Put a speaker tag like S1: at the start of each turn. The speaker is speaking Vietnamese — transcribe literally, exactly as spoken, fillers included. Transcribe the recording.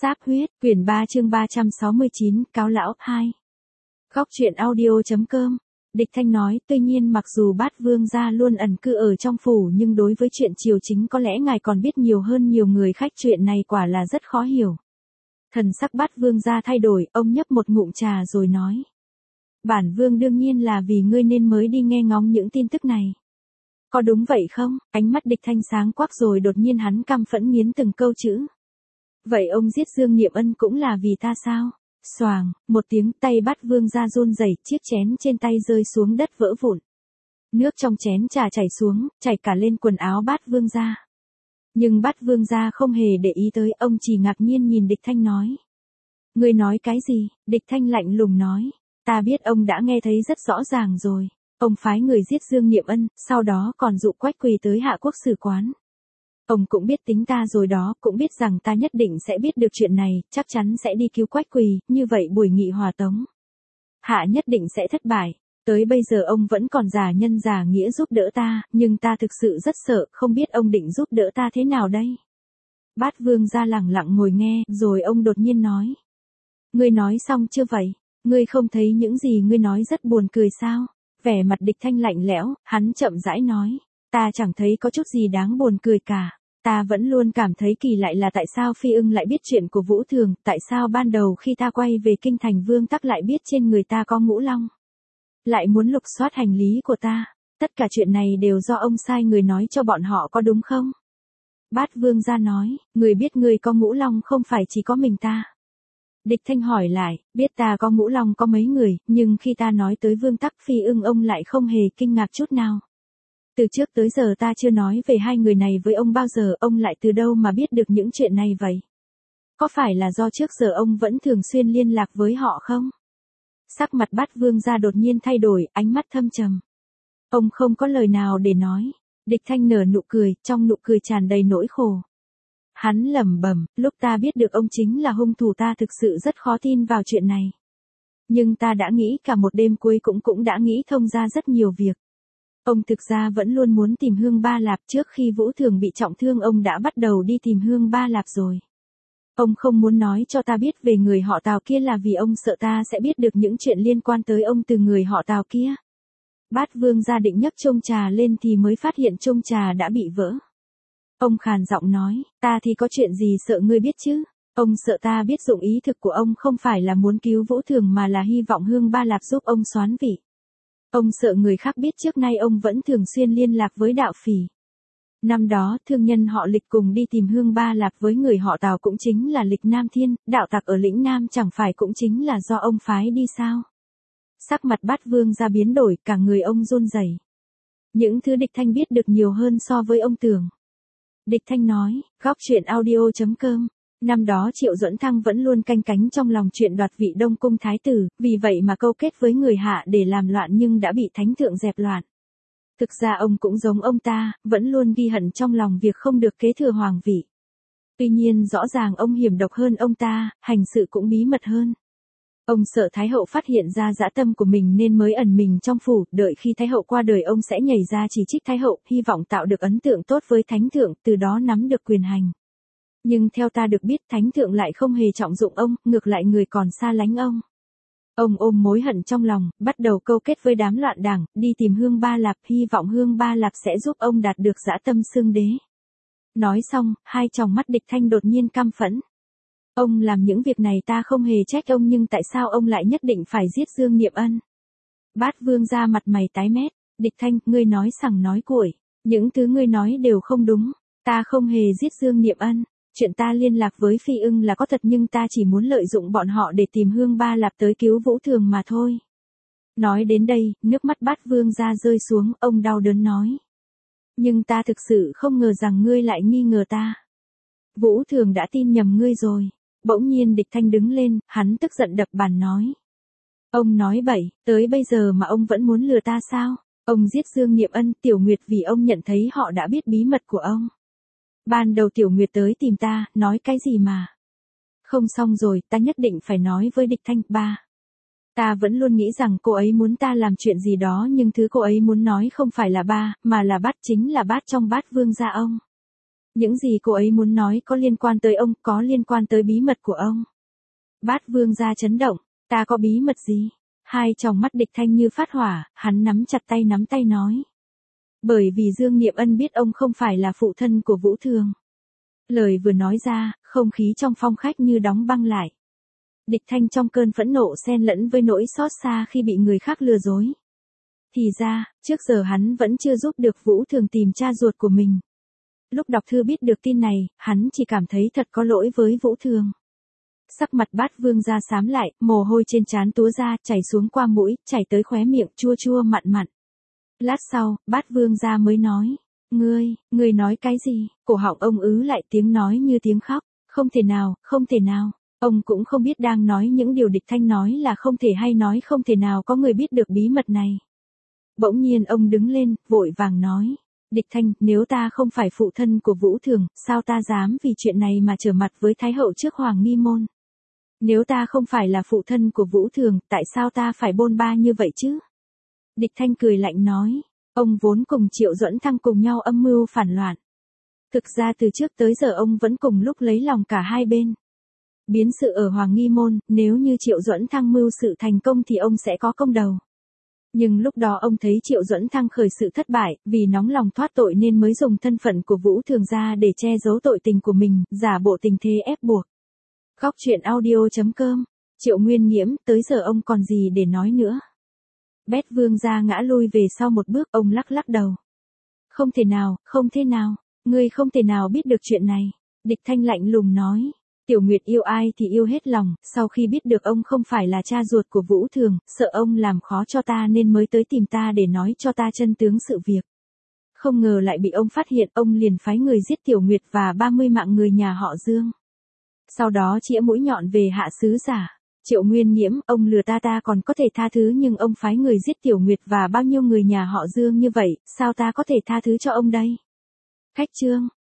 S1: Sáp huyết, quyển ba chương ba trăm sáu mươi chín, cáo lão, hai. Góc truyện audio.com. Địch Thanh nói, tuy nhiên mặc dù Bát Vương gia luôn ẩn cư ở trong phủ nhưng đối với chuyện triều chính có lẽ ngài còn biết nhiều hơn nhiều người khách, chuyện này quả là rất khó hiểu. Thần sắc Bát Vương gia thay đổi, ông nhấp một ngụm trà rồi nói. Bản vương đương nhiên là vì ngươi nên mới đi nghe ngóng những tin tức này. Có đúng vậy không? Ánh mắt Địch Thanh sáng quắc rồi đột nhiên hắn căm phẫn nghiến từng câu chữ. Vậy ông giết Dương Niệm Ân cũng là vì ta sao? Xoàng, một tiếng, tay Bát Vương gia run rẩy, chiếc chén trên tay rơi xuống đất vỡ vụn. Nước trong chén trà chảy xuống, chảy cả lên quần áo Bát Vương gia. Nhưng Bát Vương gia không hề để ý tới, ông chỉ ngạc nhiên nhìn Địch Thanh nói. Ngươi nói cái gì? Địch Thanh lạnh lùng nói. Ta biết ông đã nghe thấy rất rõ ràng rồi. Ông phái người giết Dương Niệm Ân, sau đó còn dụ Quách Quỳ tới Hạ Quốc sử quán. Ông cũng biết tính ta rồi đó, cũng biết rằng ta nhất định sẽ biết được chuyện này, chắc chắn sẽ đi cứu Quách Quỳ, như vậy buổi nghị hòa tống Hạ nhất định sẽ thất bại. Tới bây giờ ông vẫn còn giả nhân giả nghĩa giúp đỡ ta, nhưng ta thực sự rất sợ, không biết ông định giúp đỡ ta thế nào đây. Bát Vương gia lẳng lặng ngồi nghe, rồi ông đột nhiên nói. Ngươi nói xong chưa vậy? Ngươi không thấy những gì ngươi nói rất buồn cười sao? Vẻ mặt Địch Thanh lạnh lẽo, hắn chậm rãi nói. Ta chẳng thấy có chút gì đáng buồn cười cả. Ta vẫn luôn cảm thấy kỳ lạ là tại sao Phi Ưng lại biết chuyện của Vũ Thường, tại sao ban đầu khi ta quay về kinh thành Vương Tắc lại biết trên người ta có ngũ long. Lại muốn lục soát hành lý của ta. Tất cả chuyện này đều do ông sai người nói cho bọn họ, có đúng không? Bát Vương gia nói, người biết người có ngũ long không phải chỉ có mình ta. Địch Thanh hỏi lại, biết ta có ngũ long có mấy người, nhưng khi ta nói tới Vương Tắc Phi Ưng ông lại không hề kinh ngạc chút nào. Từ trước tới giờ ta chưa nói về hai người này với ông bao giờ, ông lại từ đâu mà biết được những chuyện này vậy? Có phải là do trước giờ ông vẫn thường xuyên liên lạc với họ không? Sắc mặt Bát Vương gia đột nhiên thay đổi, ánh mắt thâm trầm. Ông không có lời nào để nói. Địch Thanh nở nụ cười, trong nụ cười tràn đầy nỗi khổ. Hắn lẩm bẩm, lúc ta biết được ông chính là hung thủ ta thực sự rất khó tin vào chuyện này. Nhưng ta đã nghĩ cả một đêm, cuối cũng cũng đã nghĩ thông ra rất nhiều việc. Ông thực ra vẫn luôn muốn tìm Hương Ba Lạp, trước khi Vũ Thường bị trọng thương ông đã bắt đầu đi tìm Hương Ba Lạp rồi. Ông không muốn nói cho ta biết về người họ Tào kia là vì ông sợ ta sẽ biết được những chuyện liên quan tới ông từ người họ Tào kia. Bát Vương gia định nhấc chông trà lên thì mới phát hiện chông trà đã bị vỡ. Ông khàn giọng nói, ta thì có chuyện gì sợ ngươi biết chứ? Ông sợ ta biết dụng ý thực của ông không phải là muốn cứu Vũ Thường mà là hy vọng Hương Ba Lạp giúp ông soán vị. Ông sợ người khác biết trước nay ông vẫn thường xuyên liên lạc với đạo phỉ. Năm đó, thương nhân họ Lịch cùng đi tìm Hương Ba Lạp với người họ Tào cũng chính là Lịch Nam Thiên, đạo tặc ở lĩnh Nam chẳng phải cũng chính là do ông phái đi sao? Sắc mặt Bát Vương gia biến đổi, cả người ông run rẩy. Những thứ Địch Thanh biết được nhiều hơn so với ông tưởng. Địch Thanh nói, góc truyện audio.com. Năm đó Triệu Duẫn Thăng vẫn luôn canh cánh trong lòng chuyện đoạt vị Đông Cung Thái tử, vì vậy mà câu kết với người Hạ để làm loạn nhưng đã bị Thánh thượng dẹp loạn. Thực ra ông cũng giống ông ta, vẫn luôn ghi hận trong lòng việc không được kế thừa hoàng vị. Tuy nhiên rõ ràng ông hiểm độc hơn ông ta, hành sự cũng bí mật hơn. Ông sợ Thái hậu phát hiện ra dã tâm của mình nên mới ẩn mình trong phủ, đợi khi Thái hậu qua đời ông sẽ nhảy ra chỉ trích Thái hậu, hy vọng tạo được ấn tượng tốt với Thánh thượng, từ đó nắm được quyền hành. Nhưng theo ta được biết Thánh thượng lại không hề trọng dụng ông, ngược lại người còn xa lánh ông. Ông ôm mối hận trong lòng, bắt đầu câu kết với đám loạn đảng, đi tìm Hương Ba Lạp, hy vọng Hương Ba Lạp sẽ giúp ông đạt được dã tâm xương đế. Nói xong, hai tròng mắt Địch Thanh đột nhiên căm phẫn. Ông làm những việc này ta không hề trách ông, nhưng tại sao ông lại nhất định phải giết Dương Niệm Ân? Bát Vương gia mặt mày tái mét. Địch Thanh, ngươi nói sằng nói cuội, những thứ ngươi nói đều không đúng. Ta không hề giết Dương Niệm Ân. Chuyện ta liên lạc với Phi Ưng là có thật, nhưng ta chỉ muốn lợi dụng bọn họ để tìm Hương Ba Lạp tới cứu Vũ Thường mà thôi. Nói đến đây, nước mắt Bát Vương gia rơi xuống, ông đau đớn nói. Nhưng ta thực sự không ngờ rằng ngươi lại nghi ngờ ta. Vũ Thường đã tin nhầm ngươi rồi. Bỗng nhiên Địch Thanh đứng lên, hắn tức giận đập bàn nói. Ông nói bậy, tới bây giờ mà ông vẫn muốn lừa ta sao? Ông giết Dương Niệm Ân, Tiểu Nguyệt vì ông nhận thấy họ đã biết bí mật của ông. Ban đầu Tiểu Nguyệt tới tìm ta, nói cái gì mà? Không, xong rồi, ta nhất định phải nói với Địch Thanh. Ba. Ta vẫn luôn nghĩ rằng cô ấy muốn ta làm chuyện gì đó, nhưng thứ cô ấy muốn nói không phải là ba, mà là Bát, chính là Bát trong Bát Vương gia ông. Những gì cô ấy muốn nói có liên quan tới ông, có liên quan tới bí mật của ông. Bát Vương gia chấn động, ta có bí mật gì? Hai tròng mắt Địch Thanh như phát hỏa, hắn nắm chặt tay nắm tay nói. Bởi vì Dương Niệm Ân biết ông không phải là phụ thân của Vũ Thường. Lời vừa nói ra, không khí trong phòng khách như đóng băng lại. Địch Thanh trong cơn phẫn nộ xen lẫn với nỗi xót xa khi bị người khác lừa dối. Thì ra, trước giờ hắn vẫn chưa giúp được Vũ Thường tìm cha ruột của mình. Lúc đọc thư biết được tin này, hắn chỉ cảm thấy thật có lỗi với Vũ Thường. Sắc mặt Bát Vương gia xám lại, mồ hôi trên trán túa ra, chảy xuống qua mũi, chảy tới khóe miệng, chua chua mặn mặn. Lát sau, Bát Vương gia mới nói, ngươi, ngươi nói cái gì? Cổ họng ông ứ lại tiếng nói như tiếng khóc, không thể nào, không thể nào. Ông cũng không biết đang nói những điều Địch Thanh nói là không thể hay nói không thể nào có người biết được bí mật này. Bỗng nhiên ông đứng lên, vội vàng nói. Địch Thanh, nếu ta không phải phụ thân của Vũ Thường, sao ta dám vì chuyện này mà trở mặt với Thái hậu trước Hoàng Nghi Môn? Nếu ta không phải là phụ thân của Vũ Thường, tại sao ta phải bôn ba như vậy chứ? Địch Thanh cười lạnh nói, ông vốn cùng Triệu Duẫn Thăng cùng nhau âm mưu phản loạn. Thực ra từ trước tới giờ ông vẫn cùng lúc lấy lòng cả hai bên. Biến sự ở Hoàng Nghi Môn, nếu như Triệu Duẫn Thăng mưu sự thành công thì ông sẽ có công đầu. Nhưng lúc đó ông thấy Triệu Duẫn Thăng khởi sự thất bại, vì nóng lòng thoát tội nên mới dùng thân phận của Vũ Thường ra để che giấu tội tình của mình, giả bộ tình thế ép buộc. Góc truyện audio chấm com, Triệu Nguyên Nghiễm, tới giờ ông còn gì để nói nữa? Bát Vương gia ngã lui về sau một bước, ông lắc lắc đầu. Không thể nào, không thể nào, ngươi không thể nào biết được chuyện này. Địch Thanh lạnh lùng nói. Tiểu Nguyệt yêu ai thì yêu hết lòng, sau khi biết được ông không phải là cha ruột của Vũ Thường, sợ ông làm khó cho ta nên mới tới tìm ta để nói cho ta chân tướng sự việc. Không ngờ lại bị ông phát hiện, ông liền phái người giết Tiểu Nguyệt và ba mươi mạng người nhà họ Dương. Sau đó chĩa mũi nhọn về hạ sứ giả. Triệu Nguyên Nghiễm, ông lừa ta ta còn có thể tha thứ nhưng ông phái người giết Tiểu Nguyệt và bao nhiêu người nhà họ Dương như vậy, sao ta có thể tha thứ cho ông đây? Khách trương.